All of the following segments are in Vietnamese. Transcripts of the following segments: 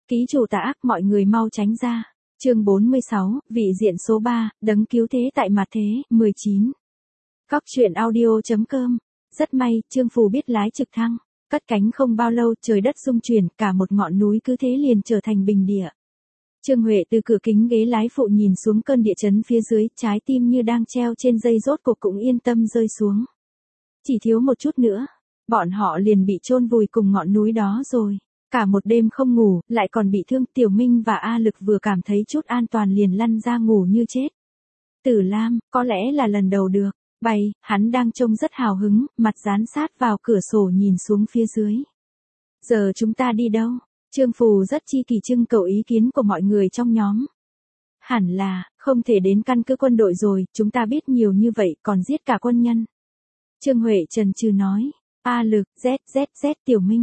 Ký chủ tà ác, mọi người mau tránh ra. Chương 46, vị diện số 3, đấng cứu thế tại mặt thế, 19. Cóc truyện audio.com. Rất may, Trương Phù biết lái trực thăng. Cất cánh không bao lâu, trời đất rung chuyển, cả một ngọn núi cứ thế liền trở thành bình địa. Trương Huệ từ cửa kính ghế lái phụ nhìn xuống cơn địa chấn phía dưới, trái tim như đang treo trên dây rốt cuộc cũng yên tâm rơi xuống. Chỉ thiếu một chút nữa, bọn họ liền bị chôn vùi cùng ngọn núi đó rồi. Cả một đêm không ngủ, lại còn bị thương, Tiểu Minh và A Lực vừa cảm thấy chút an toàn liền lăn ra ngủ như chết. Tử Lam, có lẽ là lần đầu được, bay, hắn đang trông rất hào hứng, mặt dán sát vào cửa sổ nhìn xuống phía dưới. Giờ chúng ta đi đâu? Trương Phù rất chi kỳ trưng cầu ý kiến của mọi người trong nhóm. Hẳn là, không thể đến căn cứ quân đội rồi, chúng ta biết nhiều như vậy còn giết cả quân nhân. Trương Huệ chần chừ nói, A Lực, Z, Tiểu Minh,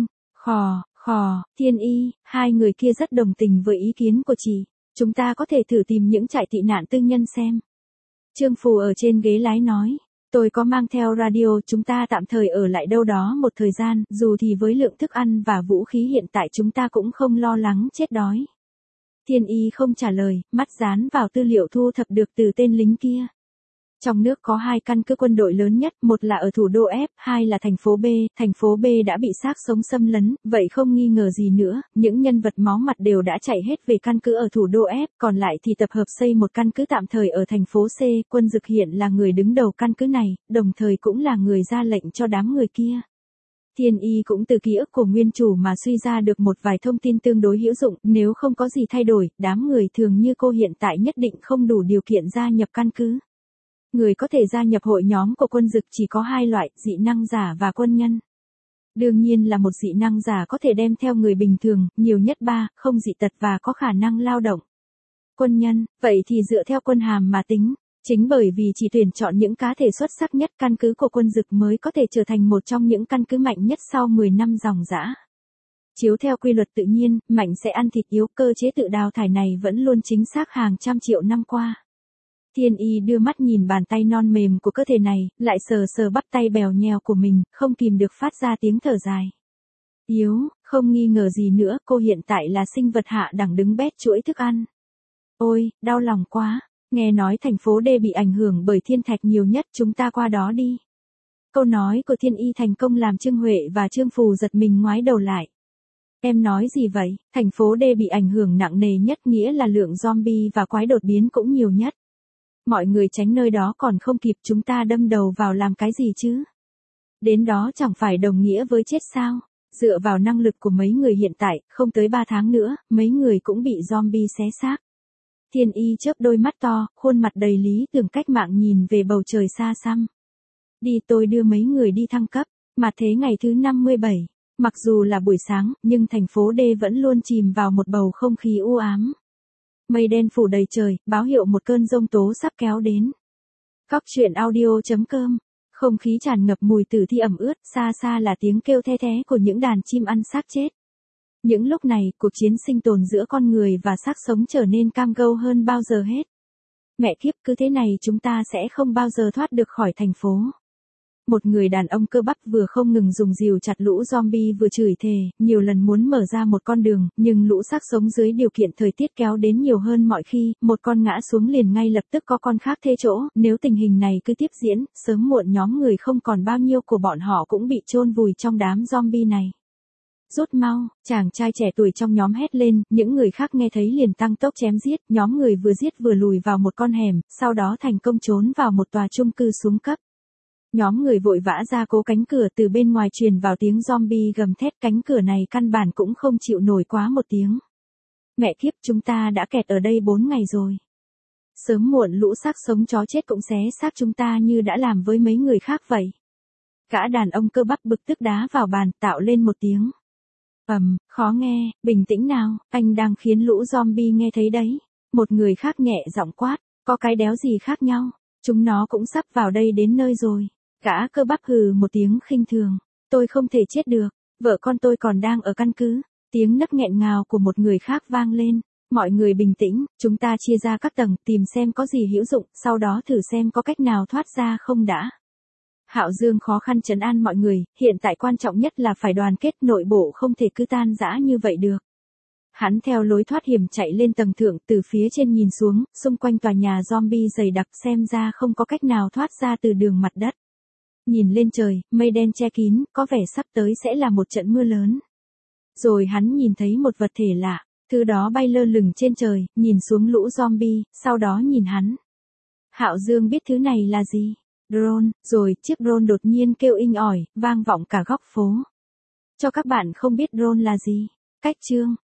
Khò, Thiên Y, hai người kia rất đồng tình với ý kiến của chị. Chúng ta có thể thử tìm những trại tị nạn tư nhân xem. Trương Phù ở trên ghế lái nói, tôi có mang theo radio, chúng ta tạm thời ở lại đâu đó một thời gian, dù thì với lượng thức ăn và vũ khí hiện tại chúng ta cũng không lo lắng chết đói. Thiên Y không trả lời, mắt dán vào tư liệu thu thập được từ tên lính kia. Trong nước có hai căn cứ quân đội lớn nhất, một là ở thủ đô F, hai là thành phố B đã bị xác sống xâm lấn, vậy không nghi ngờ gì nữa, những nhân vật máu mặt đều đã chạy hết về căn cứ ở thủ đô F, còn lại thì tập hợp xây một căn cứ tạm thời ở thành phố C, Quân Dực hiện là người đứng đầu căn cứ này, đồng thời cũng là người ra lệnh cho đám người kia. Thiên Y cũng từ ký ức của nguyên chủ mà suy ra được một vài thông tin tương đối hữu dụng, nếu không có gì thay đổi, đám người thường như cô hiện tại nhất định không đủ điều kiện gia nhập căn cứ. Người có thể gia nhập hội nhóm của Quân Dực chỉ có hai loại, dị năng giả và quân nhân. Đương nhiên là một dị năng giả có thể đem theo người bình thường, nhiều nhất 3, không dị tật và có khả năng lao động. Quân nhân, vậy thì dựa theo quân hàm mà tính. Chính bởi vì chỉ tuyển chọn những cá thể xuất sắc nhất, căn cứ của Quân Dực mới có thể trở thành một trong những căn cứ mạnh nhất sau 10 năm ròng rã. Chiếu theo quy luật tự nhiên, mạnh sẽ ăn thịt yếu, cơ chế tự đào thải này vẫn luôn chính xác hàng trăm triệu năm qua. Thiên Y đưa mắt nhìn bàn tay non mềm của cơ thể này, lại sờ bắp tay bèo nhèo của mình, không kìm được phát ra tiếng thở dài. Yếu, không nghi ngờ gì nữa, cô hiện tại là sinh vật hạ đẳng đứng bét chuỗi thức ăn. Ôi, đau lòng quá, nghe nói thành phố D bị ảnh hưởng bởi thiên thạch nhiều nhất, chúng ta qua đó đi. Câu nói của Thiên Y thành công làm Trương Huệ và Trương Phù giật mình ngoái đầu lại. Em nói gì vậy? Thành phố D bị ảnh hưởng nặng nề nhất nghĩa là lượng zombie và quái đột biến cũng nhiều nhất. Mọi người tránh nơi đó còn không kịp, chúng ta đâm đầu vào làm cái gì chứ? Đến đó chẳng phải đồng nghĩa với chết sao? Dựa vào năng lực của mấy người hiện tại, không tới 3 tháng nữa, mấy người cũng bị zombie xé xác. Thiên Y chớp đôi mắt to, khuôn mặt đầy lý tưởng cách mạng nhìn về bầu trời xa xăm. Đi, tôi đưa mấy người đi thăng cấp. Mặt thế ngày thứ 57. Mặc dù là buổi sáng, nhưng thành phố D vẫn luôn chìm vào một bầu không khí u ám. Mây đen phủ đầy trời, báo hiệu một cơn giông tố sắp kéo đến. Cóc truyện audio.com. Không khí tràn ngập mùi tử thi ẩm ướt, xa xa là tiếng kêu the thé của những đàn chim ăn xác chết. Những lúc này, cuộc chiến sinh tồn giữa con người và xác sống trở nên cam go hơn bao giờ hết. Mẹ kiếp, cứ thế này chúng ta sẽ không bao giờ thoát được khỏi thành phố. Một người đàn ông cơ bắp vừa không ngừng dùng rìu chặt lũ zombie vừa chửi thề, nhiều lần muốn mở ra một con đường, nhưng lũ xác sống dưới điều kiện thời tiết kéo đến nhiều hơn mọi khi, một con ngã xuống liền ngay lập tức có con khác thế chỗ, nếu tình hình này cứ tiếp diễn, sớm muộn nhóm người không còn bao nhiêu của bọn họ cũng bị chôn vùi trong đám zombie này. Rút mau, chàng trai trẻ tuổi trong nhóm hét lên, những người khác nghe thấy liền tăng tốc chém giết, nhóm người vừa giết vừa lùi vào một con hẻm, sau đó thành công trốn vào một tòa chung cư xuống cấp. Nhóm người vội vã ra cố cánh cửa, từ bên ngoài truyền vào tiếng zombie gầm thét, cánh cửa này căn bản cũng không chịu nổi quá một tiếng. Mẹ kiếp, chúng ta đã kẹt ở đây 4 ngày rồi. Sớm muộn lũ xác sống chó chết cũng xé xác chúng ta như đã làm với mấy người khác vậy. Gã đàn ông cơ bắp bực tức đá vào bàn, tạo lên một tiếng. Khó nghe, bình tĩnh nào, anh đang khiến lũ zombie nghe thấy đấy. Một người khác nhẹ giọng quát, có cái đéo gì khác nhau, chúng nó cũng sắp vào đây đến nơi rồi. Gã cơ bắp hừ một tiếng khinh thường, tôi không thể chết được, vợ con tôi còn đang ở căn cứ. Tiếng nấc nghẹn ngào của một người khác vang lên, mọi người bình tĩnh, chúng ta chia ra các tầng, tìm xem có gì hữu dụng, sau đó thử xem có cách nào thoát ra không đã. Hạo Dương khó khăn trấn an mọi người, hiện tại quan trọng nhất là phải đoàn kết, nội bộ không thể cứ tan rã như vậy được. Hắn theo lối thoát hiểm chạy lên tầng thượng, từ phía trên nhìn xuống, xung quanh tòa nhà zombie dày đặc, xem ra không có cách nào thoát ra từ đường mặt đất. Nhìn lên trời, mây đen che kín, có vẻ sắp tới sẽ là một trận mưa lớn. Rồi hắn nhìn thấy một vật thể lạ, thứ đó bay lơ lửng trên trời, nhìn xuống lũ zombie, sau đó nhìn hắn. Hạo Dương biết thứ này là gì? Drone, rồi chiếc drone đột nhiên kêu inh ỏi, vang vọng cả góc phố. Cho các bạn không biết drone là gì. Cách chương